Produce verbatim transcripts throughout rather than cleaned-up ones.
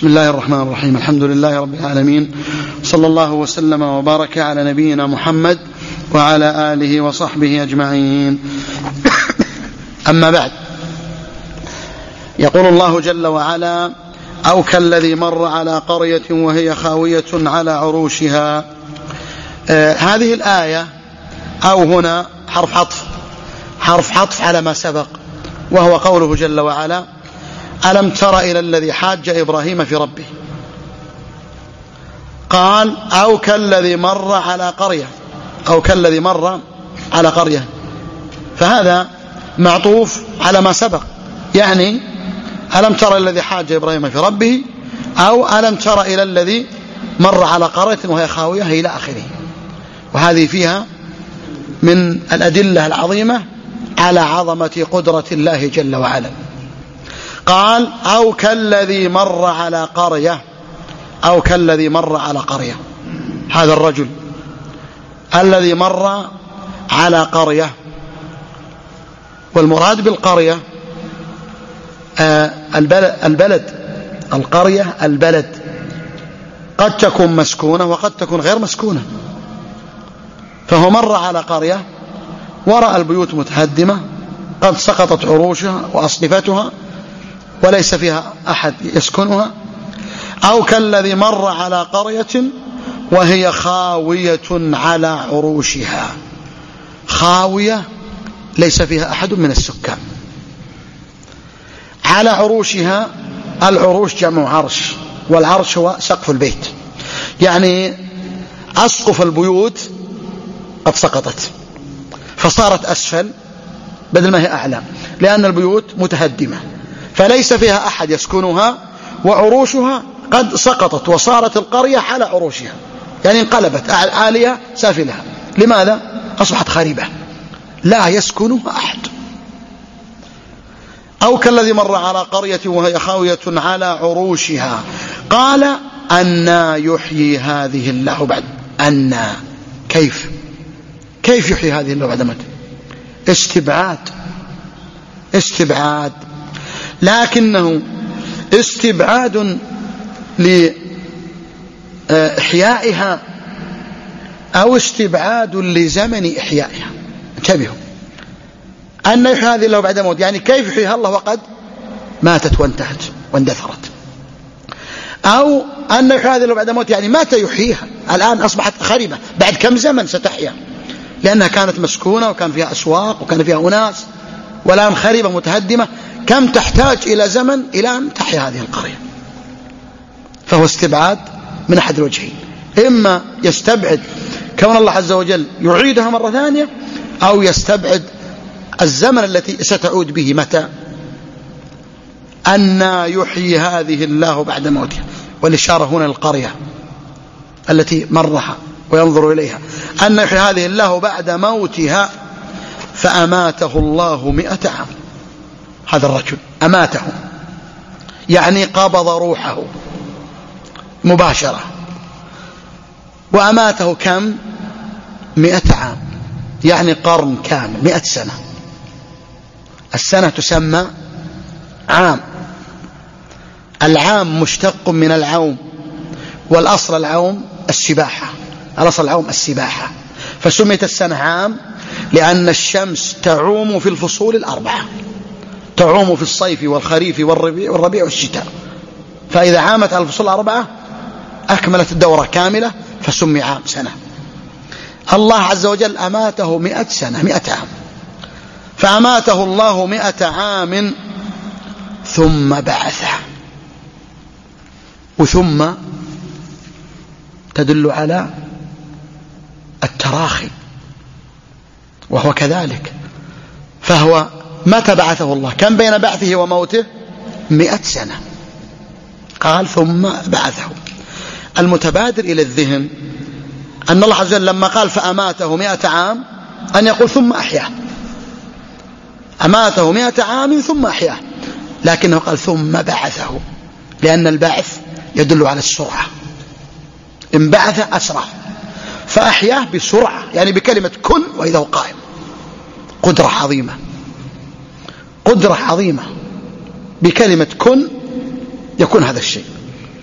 بسم الله الرحمن الرحيم. الحمد لله رب العالمين، صلى الله وسلم وبارك على نبينا محمد وعلى آله وصحبه أجمعين. أما بعد، يقول الله جل وعلا: أو كالذي مر على قرية وهي خاوية على عروشها. آه هذه الآية أو هنا حرف عطف حرف عطف على ما سبق، وهو قوله جل وعلا: ألم تر إلى الذي حاج إبراهيم في ربه. قال: أو كالذي مر على قرية، أو كالذي مر على قرية، فهذا معطوف على ما سبق، يعني ألم تر إلى الذي حاج إبراهيم في ربه، أو ألم تر إلى الذي مر على قرية وهي خاوية إلى آخره. وهذه فيها من الأدلة العظيمة على عظمة قدرة الله جل وعلا. قال: أو كالذي مر على قرية، أو كالذي مر على قرية، هذا الرجل الذي مر على قرية. والمراد بالقرية آه البلد, البلد القرية البلد، قد تكون مسكونة وقد تكون غير مسكونة. فهو مر على قرية ورأى البيوت متهدمة قد سقطت عروشها وأصنفتها وليس فيها أحد يسكنها. أو كالذي مر على قرية وهي خاوية على عروشها. خاوية ليس فيها أحد من السكان. على عروشها، العروش جمع عرش، والعرش هو سقف البيت، يعني أسقف البيوت قد سقطت فصارت أسفل بدل ما هي أعلى، لأن البيوت متهدمة فليس فيها أحد يسكنها، وعروشها قد سقطت وصارت القرية على عروشها، يعني انقلبت عالية سافلها. لماذا؟ أصبحت خريبة لا يسكنها أحد. أو كالذي مر على قرية وهي خاوية على عروشها. قال: أنى يحيي هذه الله بعد أنى كيف كيف يحيي هذه الله بعد موت؟ استبعاد استبعاد لكنه استبعاد لإحيائها أو استبعاد لزمن إحيائها. انتبهوا، أن يحيي هذه الله بعد موت، يعني كيف يحييها الله وقد ماتت وانتهت واندثرت. أو أن يحيي هذه الله بعد موت، يعني متى يحييها؟ الآن أصبحت خريبة، بعد كم زمن ستحيا؟ لأنها كانت مسكونة وكان فيها أسواق وكان فيها أناس، والآن خريبة متهدمة، كم تحتاج إلى زمن إلى أن تحيا هذه القرية؟ فهو استبعاد من أحد الوجهين، إما يستبعد كون الله عز وجل يعيدها مرة ثانية، أو يستبعد الزمن التي ستعود به متى. أنى يحيي هذه الله بعد موتها، والإشارة هنا للقرية التي مرها وينظر إليها. أن يحيي هذه الله بعد موتها فأماته الله مئة عام. هذا الرجل أماته، يعني قبض روحه مباشرة، وأماته كم؟ مئة عام، يعني قرن كامل، مئة سنة. السنة تسمى عام. العام مشتق من العوم، والأصل العوم السباحة، الأصل العوم السباحة، فسميت السنة عام لأن الشمس تعوم في الفصول الأربعة، تعوم في الصيف والخريف والربيع, والربيع والشتاء، فإذا عامت الفصول الأربعة أكملت الدورة كاملة فسمي عام سنة. الله عز وجل أماته مئة سنة، مئة عام، فأماته الله مئة عام ثم بعثه. وثم تدل على التراخي، وهو كذلك. فهو متى بعثه الله؟ كم بين بعثه وموته؟ مئة سنة. قال ثم بعثه. المتبادر إلى الذهن أن الله عز وجل لما قال فأماته مئة عام أن يقول ثم أحياه، أماته مئة عام ثم أحياه، لكنه قال ثم بعثه، لأن البعث يدل على السرعة. إن بعث أسرع، فأحياه بسرعة، يعني بكلمة كن وإذا هو قائم. قدرة عظيمة، قدرة عظيمة، بكلمة كن يكون هذا الشيء.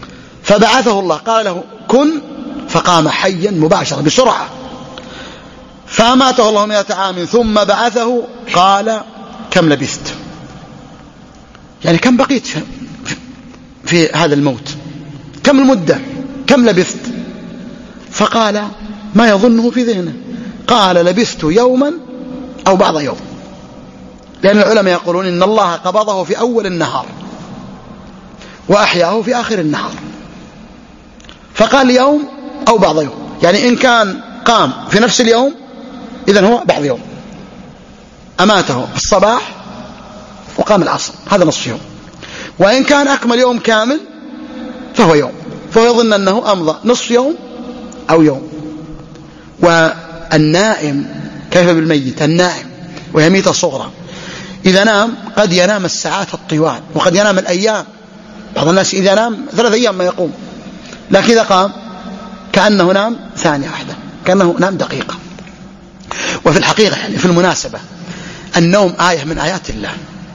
فبعثه الله قال له كن، فقام حيا مباشرة بسرعة. فأماته الله مئة عام ثم بعثه قال كم لبثت، يعني كم بقيت في, في هذا الموت، كم المدة، كم لبثت؟ فقال ما يظنه في ذهنه، قال لبثت يوما أو بعض يوم، لأن العلماء يقولون إن الله قبضه في أول النهار وأحياه في آخر النهار، فقال يوم أو بعض يوم، يعني إن كان قام في نفس اليوم إذن هو بعض يوم، أماته في الصباح وقام العصر، هذا نصف يوم. وإن كان أكمل يوم كامل فهو يوم، فهو يظن أنه أمضى نصف يوم أو يوم. والنائم كيف بالميت؟ النائم وهي ميتة صغرى إذا نام قد ينام الساعات الطوال وقد ينام الأيام، بعض الناس إذا نام ثلاث أيام ما يقوم، لكن إذا قام كأنه نام ثانية واحدة، كأنه نام دقيقة. وفي الحقيقة يعني في المناسبة النوم آية من آيات الله،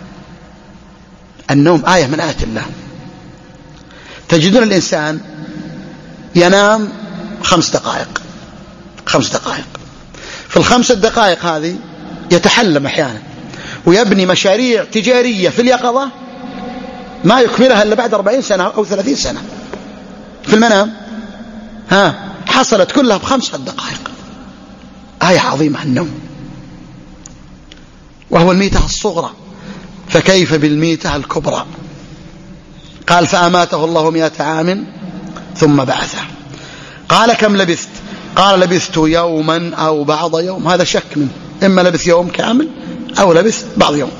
النوم آية من آيات الله. تجدون الإنسان ينام خمس دقائق خمس دقائق في الخمس دقائق هذه يتحلم أحيانا ويبني مشاريع تجارية في اليقظة ما يكملها إلا بعد أربعين سنة أو ثلاثين سنة في المنام، ها حصلت كلها بخمس دقائق. آية عظيمة النوم، وهو الميتة الصغرى، فكيف بالميتة الكبرى؟ قال فأماته الله مئة عام ثم بعثه قال كم لبثت؟ قال لبثت يوما أو بعض يوم، هذا شك منه، إما لبث يوم كامل أو لبث بعض يوم.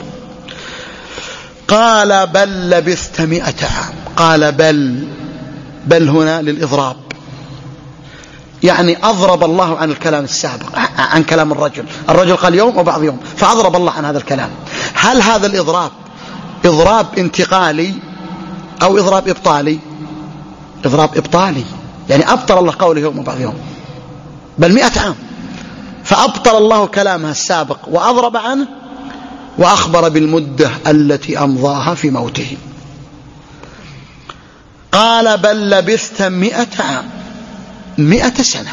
قال بل لبثت مئة عام. قال بل، بل هنا للإضراب، يعني أضرب الله عن الكلام السابق، عن كلام الرجل. الرجل قال يوم وبعض يوم، فأضرب الله عن هذا الكلام. هل هذا الإضراب إضراب انتقالي أو إضراب إبطالي؟ إضراب إبطالي، يعني أبطل الله قوله يوم وبعض يوم، بل مئة عام، فأبطل الله كلامها السابق وأضرب عنه وأخبر بالمدة التي أمضاها في موته. قال بل لبثت مئة عام، مئة سنة،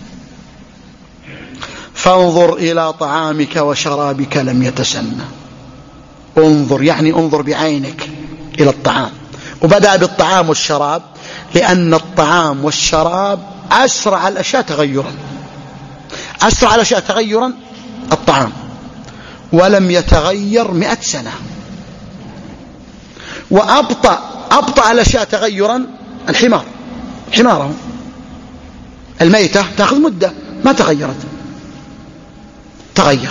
فانظر إلى طعامك وشرابك لم يتسنى. انظر يعني انظر بعينك إلى الطعام، وبدأ بالطعام والشراب لأن الطعام والشراب أسرع الأشياء تغيرا، أسرع الأشياء تغيرا الطعام، ولم يتغير مئة سنة. وأبطأ أبطأ الأشياء تغيرا الحمار، حماره الميتة تأخذ مدة ما تغيرت، تغير.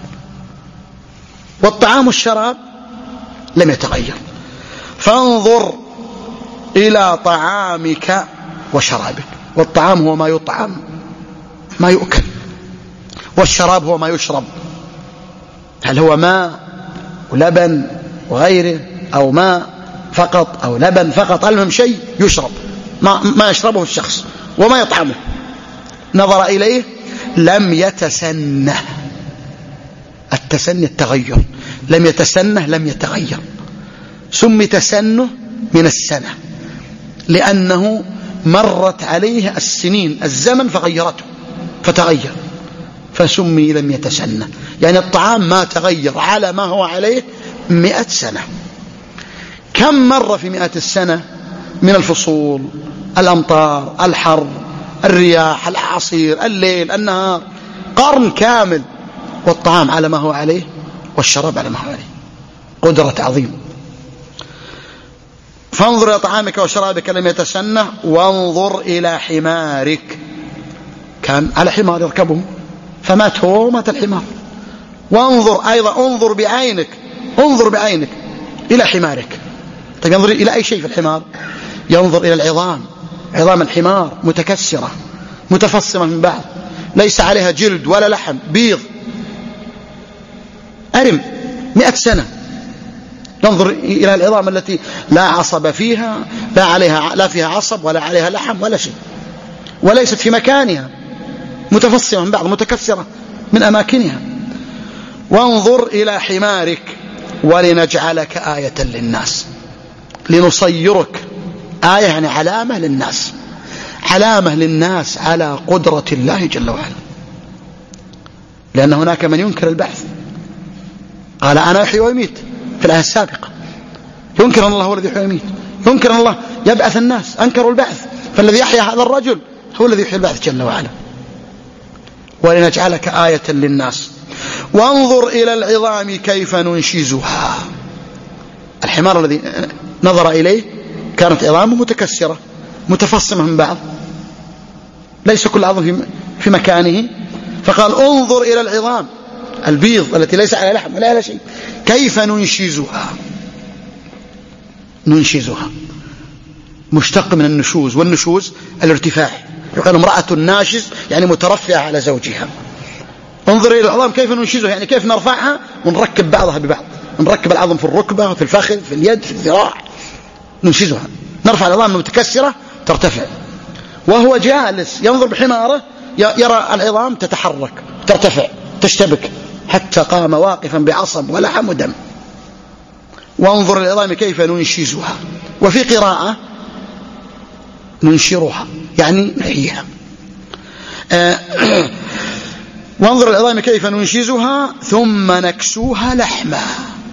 والطعام والشراب لم يتغير. فانظر إلى طعامك وشرابك، والطعام هو ما يطعم ما يؤكل، والشراب هو ما يشرب، هل هو ماء ولبن وغيره أو ماء فقط أو لبن فقط، المهم شيء يشرب، ما, ما يشربه الشخص وما يطعمه. نظر إليه لم يتسنه، التسني التغير، لم يتسنه لم يتغير، سمي تسنه من السنة لأنه مرت عليه السنين الزمن فغيرته فتغير، فسمي لم يتسنه، يعني الطعام ما تغير على ما هو عليه مئة سنة. كم مر في مئة السنة من الفصول، الأمطار، الحر، الرياح، الأعاصير، الليل، النهار، قرن كامل، والطعام على ما هو عليه والشراب على ما هو عليه. قدرة عظيم. فانظر إلى طعامك وشرابك لم يتسنه، وانظر إلى حمارك، كان على حمار يركبه فمات هو ومات الحمار. وانظر أيضا، انظر بعينك، انظر بعينك إلى حمارك. طيب ينظر إلى أي شيء في الحمار؟ ينظر إلى العظام، عظام الحمار متكسرة متفصمة من بعض، ليس عليها جلد ولا لحم، بيض أرم مئة سنة. ننظر إلى العظام التي لا عصب فيها، لا عليها لا فيها عصب ولا عليها لحم ولا شيء، وليست في مكانها، متفصمة من بعض متكسرة من أماكنها. وانظر إلى حمارك ولنجعلك آية للناس، لنصيرك آية يعني علامة للناس، علامة للناس على قدرة الله جل وعلا، لأن هناك من ينكر البعث، قال أنا أحيي وأميت في الآية السابقة، ينكر أن الله هو الذي يحيي ويميت، ينكر أن الله يبعث الناس، أنكروا البعث، فالذي يحيى هذا الرجل هو الذي يحيي البعث جل وعلا. ولنجعلك آية للناس وانظر إلى العظام كيف ننشزها. الحمار الذي نظر إليه كانت عظامه متكسرة متفصمة من بعض، ليس كل عظم في مكانه، فقال انظر إلى العظام البيض التي ليس على لحم ولا على شيء كيف ننشزها. ننشزها مشتق من النشوز، والنشوز الارتفاع، يقال امرأة ناشز يعني مترفعة على زوجها. انظر إلى العظام كيف ننشزها يعني كيف نرفعها ونركب بعضها ببعض، نركب العظم في الركبة وفي الفخذ في اليد في الذراع، ننشزها، نرفع العظام المتكسرة ترتفع. وهو جالس ينظر بحماره يرى العظام تتحرك ترتفع تشتبك حتى قام واقفا بعصب ولحم ودم. وانظر العظام كيف ننشزها، وفي قراءة ننشرها يعني نحييها. آه وانظر العظام كيف ننشزها ثم نكسوها لحما.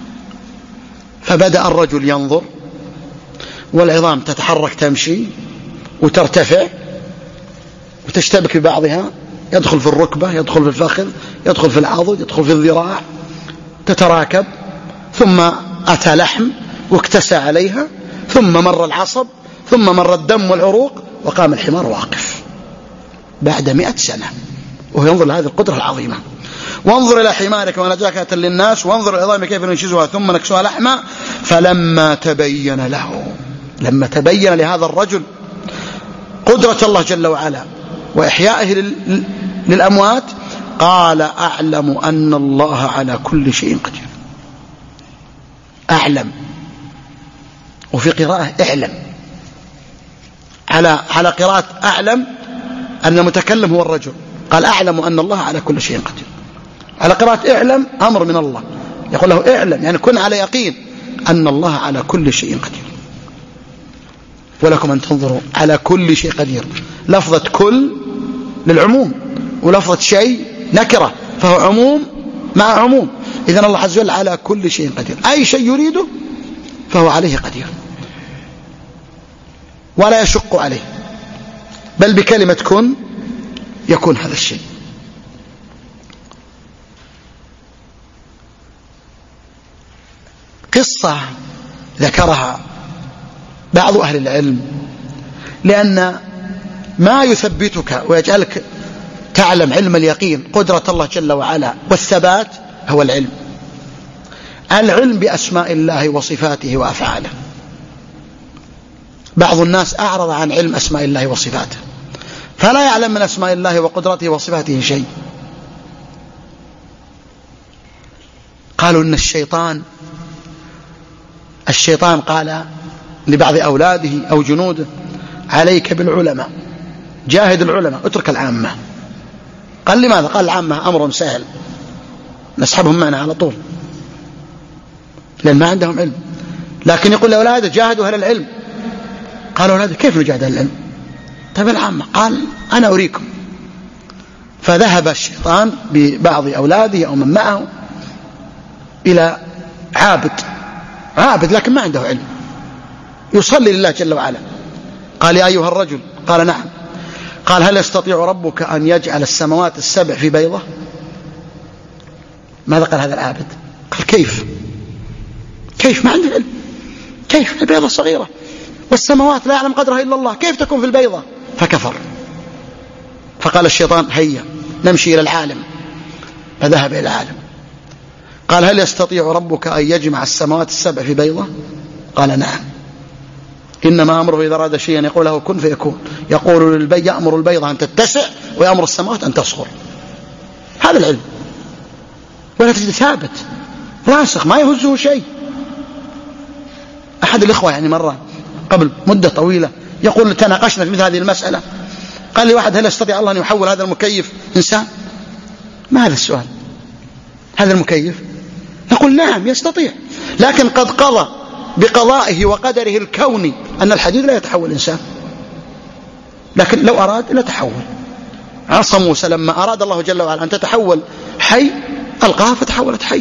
فبدأ الرجل ينظر والعظام تتحرك تمشي وترتفع وتشتبك ببعضها، يدخل في الركبة يدخل في الفخذ يدخل في العضد يدخل في الذراع، تتراكب، ثم أتى لحم واكتسى عليها، ثم مر العصب، ثم مر الدم والعروق، وقام الحمار واقف بعد مئة سنة وهو ينظر لهذه القدرة العظيمة. وانظر إلى حمارك ونجاكة للناس وانظر العظام كيف ننشزها ثم نكسوها لحما. فلما تبين له، لما تبين لهذا الرجل قدرة الله جل وعلا وإحيائه للأموات، قال أعلم أن الله على كل شيء قدير. أعلم، وفي قراءة اعلم، على على قراءة أعلم أن المتكلم هو الرجل، قال أعلم أن الله على كل شيء قدير. على قراءة اعلم أمر من الله، يقول له اعلم يعني كن على يقين أن الله على كل شيء قدير. ولكم أن تنظروا على كل شيء قدير، لفظة كل للعموم ولفظة شيء نكرة، فهو عموم مع عموم. إذن الله عز وجل على كل شيء قدير، أي شيء يريده فهو عليه قدير ولا يشق عليه، بل بكلمة كن يكون هذا الشيء. قصة ذكرها بعض أهل العلم لأن ما يثبتك ويجعلك تعلم علم اليقين قدرة الله جل وعلا والثبات هو العلم، العلم بأسماء الله وصفاته وأفعاله. بعض الناس أعرض عن علم أسماء الله وصفاته، فلا يعلم من أسماء الله وقدرته وصفاته شيء. قالوا إن الشيطان الشيطان قال لبعض أولاده أو جنوده عليك بالعلماء، جاهد العلماء اترك العامة. قال لماذا؟ قال العامة أمر سهل نسحبهم معنا على طول لأن ما عندهم علم، لكن يقول لأولاده جاهدوا أهل العلم. قالوا أولاده كيف نجاهد أهل العلم؟ طيب العامة. قال أنا أريكم. فذهب الشيطان ببعض أولاده أو من معه إلى عابد عابد لكن ما عنده علم يصلي لله جل وعلا. قال يا أيها الرجل، قال نعم. قال هل يستطيع ربك أن يجعل السماوات السبع في بيضة؟ ماذا قال هذا العابد؟ قال كيف كيف ما عنده علم، كيف البيضة صغيرة والسماوات لا يعلم قدرها إلا الله، كيف تكون في البيضة؟ فكفر. فقال الشيطان هيا نمشي إلى العالم، فذهب إلى العالم. قال هل يستطيع ربك أن يجمع السماوات السبع في بيضة؟ قال نعم. إنما أمره إذا أراد شيئا يقول له كن فيكون، يقول للبيض يأمر البيضة أن تتسع ويأمر السماوات أن تصغر. هذا العلم، ولا تجد ثابت راسخ ما يهزه شيء. أحد الإخوة يعني مرة قبل مدة طويلة يقول تناقشنا في مثل هذه المسألة، قال لي واحد هل يستطيع الله أن يحول هذا المكيف إنسان؟ ما هذا السؤال؟ هذا المكيف؟ نقول نعم يستطيع، لكن قد قضى بقضائه وقدره الكوني أن الحديد لا يتحول إنسان، لكن لو أراد لا تحول. عصا موسى لما أراد الله جل وعلا أن تتحول حي ألقاها فتحولت حي.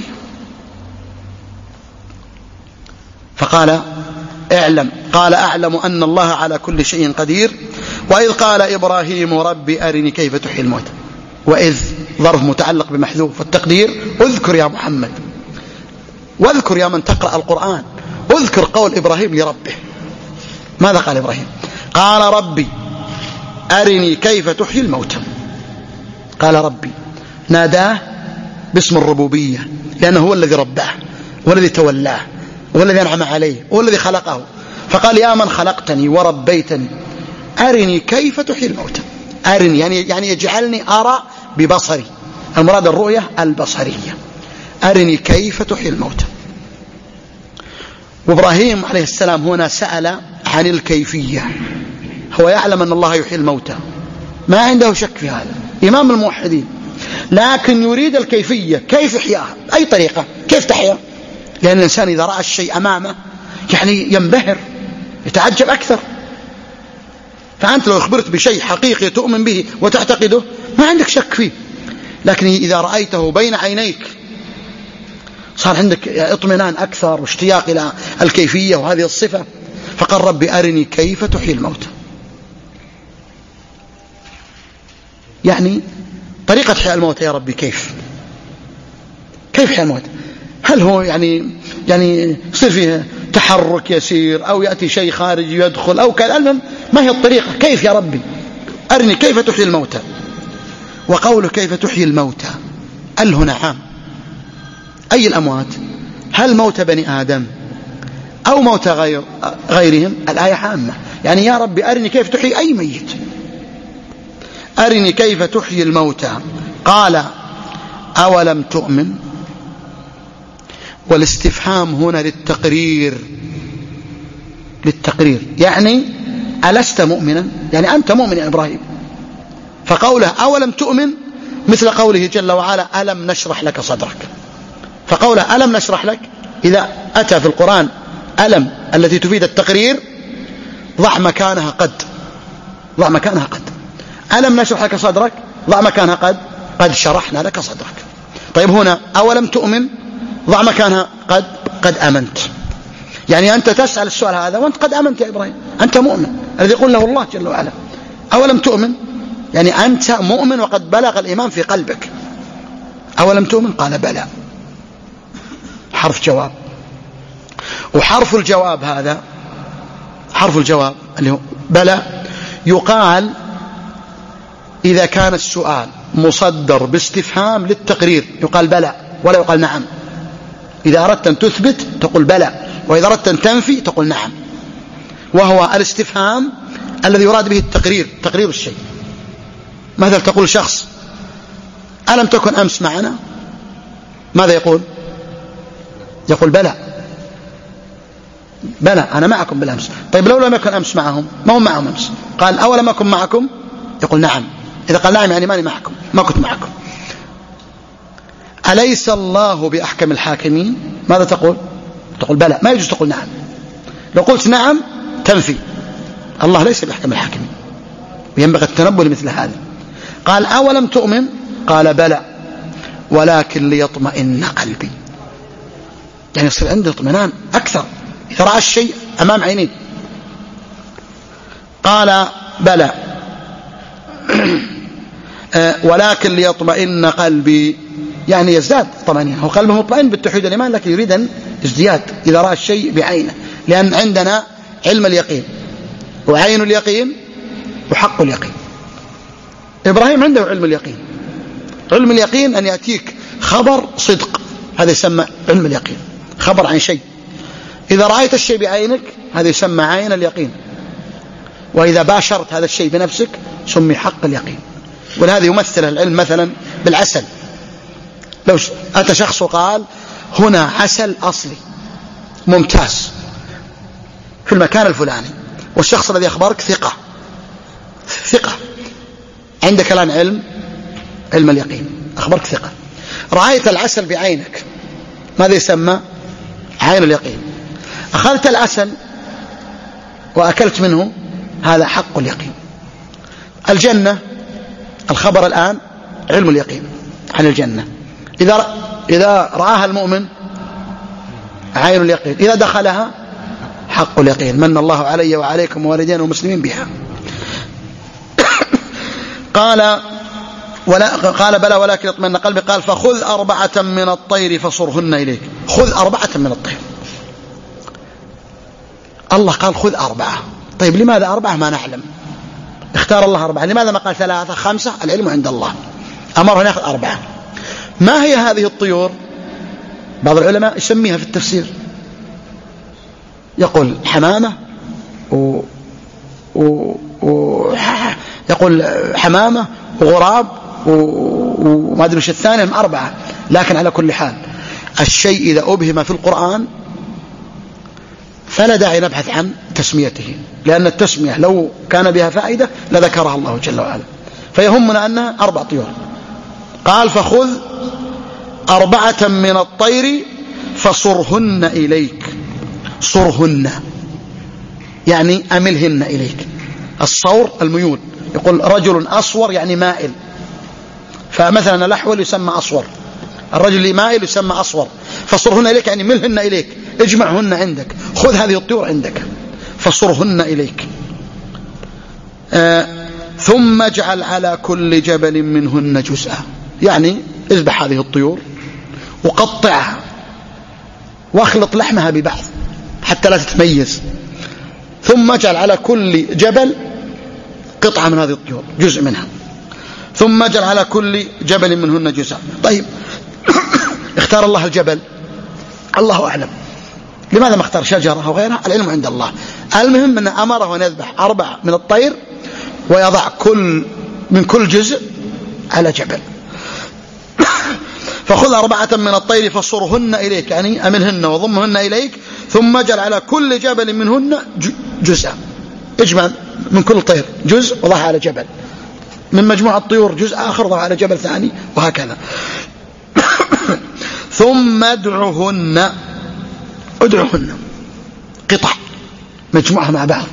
فقال اعلم، قال أعلم أن الله على كل شيء قدير. وإذ قال إبراهيم ربي أرني كيف تحيي الموتى، وإذ ظرف متعلق بمحذوف، والتقدير اذكر يا محمد، واذكر يا من تقرأ القرآن، اذكر قول إبراهيم لربه. ماذا قال إبراهيم؟ قال ربي أرني كيف تحيي الموتى. قال ربي، ناداه باسم الربوبية لأنه هو الذي رباه والذي تولاه والذي أنعم عليه والذي خلقه. فقال يا من خلقتني وربيتني أرني كيف تحيي الموتى. أرني يعني, يعني يجعلني أرى ببصري، المراد الرؤية البصرية. أرني كيف تحيي الموتى. وإبراهيم عليه السلام هنا سأل عن الكيفية، هو يعلم أن الله يحيي الموتى، ما عنده شك في هذا، إمام الموحدين، لكن يريد الكيفية، كيف يحياها، أي طريقة، كيف تحيا؟ لأن الإنسان إذا رأى الشيء أمامه يعني ينبهر، يتعجب أكثر. فأنت لو أخبرت بشيء حقيقي تؤمن به وتعتقده ما عندك شك فيه، لكن إذا رأيته بين عينيك صار عندك اطمئنان أكثر واشتياق إلى الكيفية وهذه الصفة. فقال ربي أرني كيف تحيي الموتى، يعني طريقة حياة الموتى يا ربي، كيف كيف حياة الموتى؟ هل هو يعني يعني يصير فيه تحرك يسير أو يأتي شيء خارجي يدخل أو كذا؟ المهم ما هي الطريقة؟ كيف يا ربي أرني كيف تحيي الموتى. وقوله كيف تحيي الموتى ال هنا عام، أي الأموات؟ هل موت بني آدم أو موت غير غيرهم؟ الآية عامة، يعني يا ربي أرني كيف تحيي أي ميت. أرني كيف تحيي الموتى. قال أولم تؤمن، والاستفهام هنا للتقرير، للتقرير يعني ألست مؤمنا، يعني أنت مؤمن يا إبراهيم. فقوله أولم تؤمن مثل قوله جل وعلا ألم نشرح لك صدرك. فقوله ألم نشرح لك إذا أتى في القرآن ألم التي تفيد التقرير ضع مكانها قد، ضع مكانها قد. ألم نشرح لك صدرك ضع مكانها قد، قد شرحنا لك صدرك. طيب هنا أولم تؤمن ضع مكانها قد، قد أمنت. يعني أنت تسأل السؤال هذا وأنت قد أمنت يا إبراهيم، أنت مؤمن الذي يقول له الله جل وعلا أولم تؤمن، يعني أنت مؤمن وقد بلغ الإيمان في قلبك. أولم تؤمن؟ قال بلى، حرف جواب. وحرف الجواب هذا، حرف الجواب اللي هو بلى، يقال إذا كان السؤال مصدر باستفهام للتقرير يقال بلى ولا يقال نعم. إذا أردت أن تثبت تقول بلى، وإذا أردت أن تنفي تقول نعم. وهو الاستفهام الذي يراد به التقرير، تقرير الشيء. مثلا تقول شخص ألم تكن أمس معنا؟ ماذا يقول؟ يقول بلى، بلى أنا معكم بالأمس. طيب لو لم يكن أمس معهم، ما هم معهم أمس، قال أولم أكن معكم؟ يقول نعم. إذا قال نعم يعني ماني معكم، ما كنت معكم. أليس الله بأحكم الحاكمين؟ ماذا تقول؟ تقول بلى، ما يجوز تقول نعم. لو قلت نعم تنفي، الله ليس بأحكم الحاكمين، وينبغي التنبه لمثل هذا. قال أولم تؤمن؟ قال بلى ولكن ليطمئن قلبي، يعني يصير عنده اطمئنان أكثر إذا رأى الشيء أمام عينيه. قال بلى ولكن ليطمئن قلبي، يعني يزداد طمأنينة. هو قلبه مطمئن بالتوحيد والإيمان لكن يريد أن ازدياد إذا رأى الشيء بعينه، لأن عندنا علم اليقين وعين اليقين وحق اليقين. إبراهيم عنده علم اليقين. علم اليقين أن يأتيك خبر صدق، هذا يسمى علم اليقين، خبر عن شيء. إذا رأيت الشيء بعينك هذا يسمى عين اليقين، وإذا باشرت هذا الشيء بنفسك سمي حق اليقين. ولهذا يمثل العلم مثلا بالعسل. لو أتى شخص وقال هنا عسل أصلي ممتاز في المكان الفلاني، والشخص الذي أخبرك ثقة ثقة عندك الآن علم علم اليقين، أخبرك ثقة. رأيت العسل بعينك، ماذا يسمى؟ عين اليقين. أخذت العسل وأكلت منه، هذا حق اليقين. الجنة الخبر الآن علم اليقين عن الجنة، إذا إذا رآها المؤمن عين اليقين، إذا دخلها حق اليقين. من الله علي وعليكم ووالدين والمسلمين بها. قال ولا قال بلى ولكن اطمئن قلبي. قال فخذ أربعة من الطير فصرهن إليك. خذ أربعة من الطير. الله قال خذ أربعة، طيب لماذا أربعة؟ ما نعلم، اختار الله أربعة. لماذا ما قال ثلاثة خمسة؟ العلم عند الله، أمره أن يأخذ أربعة. ما هي هذه الطيور؟ بعض العلماء يسميها في التفسير، يقول حمامة و... و... و... يقول حمامة وغراب وما أدري وش الثاني، هم أربعة. لكن على كل حال الشيء إذا أبهم في القرآن فلا داعي نبحث عن تسميته، لأن التسمية لو كان بها فائدة لذكرها الله جل وعلا. فيهمنا أنها أربع طيور. قال فخذ أربعة من الطير فصرهن إليك. صرهن يعني أملهن إليك. الصور الميول، يقول رجل أصور يعني مائل، فمثلا الأحول يسمى أصور، الرجل اللي مائل يسمى أصور. فصرهن إليك يعني ملهن إليك، اجمعهن عندك، خذ هذه الطيور عندك فصرهن إليك. آه ثم اجعل على كل جبل منهن جزءا، يعني اذبح هذه الطيور وقطعها واخلط لحمها ببعض حتى لا تتميز، ثم اجعل على كل جبل قطعة من هذه الطيور، جزء منها، ثم اجعل على كل جبل منهن جزءا. طيب اختار الله الجبل، الله أعلم، لماذا ما اختار شجرة أو غيرها؟ العلم عند الله. المهم أن أمره أن يذبح أربع من الطير ويضع كل من كل جزء على جبل. فخذ أربعة من الطير فصرهن إليك يعني أملهن وضمهن إليك، ثم اجعل على كل جبل منهن جزءا، اجمع من كل طير جزء وضعه على جبل، من مجموعة الطيور جزء آخر ضعه على جبل ثاني، وهكذا. ثم ادعهن، ادعهن قطع مجموعة مع بعض.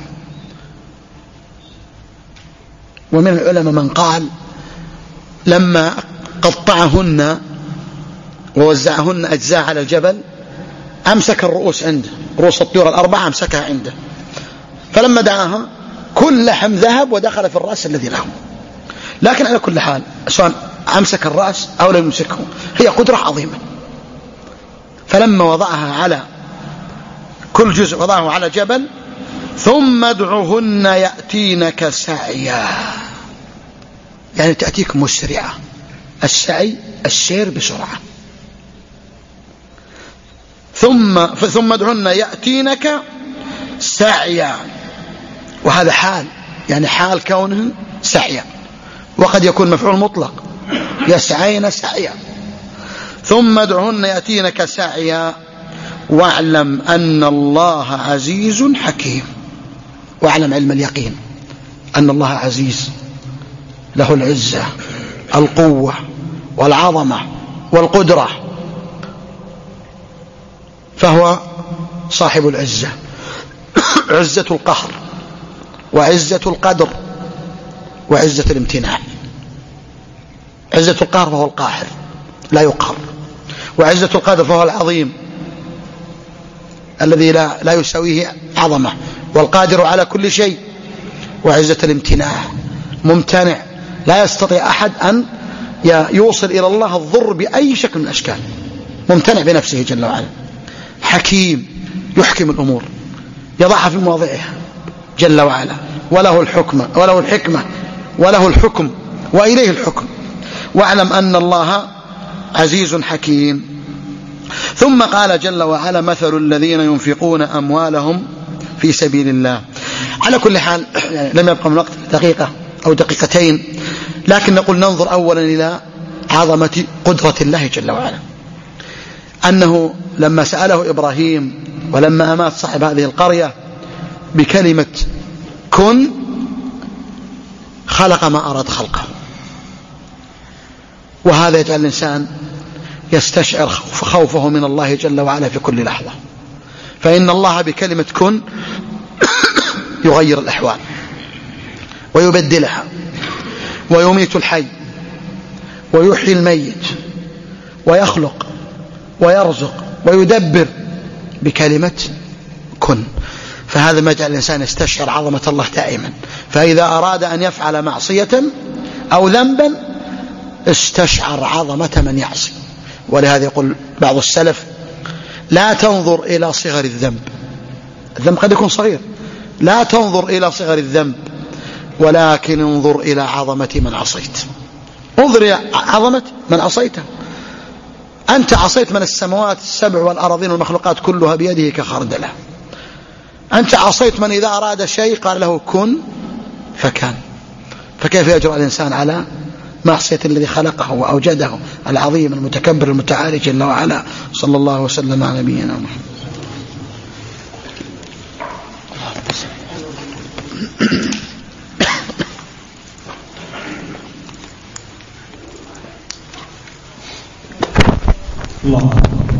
ومن العلماء من قال لما قطعهن ووزعهن أجزاء على الجبل أمسك الرؤوس عنده، رؤوس الطيور الأربعة أمسكها عنده، فلما دعاها كل لحم ذهب ودخل في الرأس الذي له. لكن على كل حال سواء أمسك الرأس أو لم يمسكه هي قدرة عظيمة. فلما وضعها على كل جزء وضعه على جبل، ثم ادعهن يأتينك سعيا، يعني تأتيك مسرعة. السعي السير بسرعة. ثم ثم ادعهن يأتينك سعيا، وهذا حال، يعني حال كونه سعيا، وقد يكون مفعول مطلق، يسعين سعيا. ثم ادعهن يأتينك سعيا واعلم أن الله عزيز حكيم. واعلم علم اليقين أن الله عزيز، له العزة، القوة والعظمة والقدرة، فهو صاحب العزة، عزة القهر وعزة القدر وعزة الامتناع. عزة القهر فهو القاهر لا يقهر، وعزة القدر فهو العظيم الذي لا, لا يساويه عظمة، والقادر على كل شيء. وعزة الامتناع ممتنع، لا يستطيع أحد أن يوصل إلى الله الضر بأي شكل من الأشكال، ممتنع بنفسه جل وعلا. حكيم يحكم الأمور، يضعها في مواضعها جل وعلا، وله الحكمة وله الحكمة وله الحكم وإليه الحكم. واعلم أن الله عزيز حكيم. ثم قال جل وعلا مثل الذين ينفقون أموالهم في سبيل الله. على كل حال يعني لم يبقى من وقت دقيقة أو دقيقتين، لكن نقول ننظر أولا إلى عظمة قدرة الله جل وعلا، أنه لما سأله إبراهيم ولما أمات صاحب هذه القرية بكلمة كن خلق ما أراد خلقه. وهذا يجعل الإنسان يستشعر خوفه من الله جل وعلا في كل لحظة، فإن الله بكلمة كن يغير الأحوال ويبدلها، ويميت الحي ويحيي الميت ويخلق ويرزق ويدبر بكلمة كن. فهذا ما جعل الإنسان يستشعر عظمة الله دائما. فإذا أراد أن يفعل معصية أو ذنبا استشعر عظمة من يعصي. ولهذا يقول بعض السلف: لا تنظر إلى صغر الذنب، الذنب قد يكون صغير، لا تنظر إلى صغر الذنب ولكن انظر إلى عظمة من عصيت. انظر إلى عظمة من عصيته. أنت عصيت من السماوات السبع والأراضين والمخلوقات كلها بيده كخردلة. أنت عصيت من إذا أراد شيء قال له كن فكان. فكيف يجرؤ الإنسان على معصية الذي خلقه وأوجده العظيم المتكبر المتعالي جل وعلا. صلى الله وسلم على نبينا محمد. الله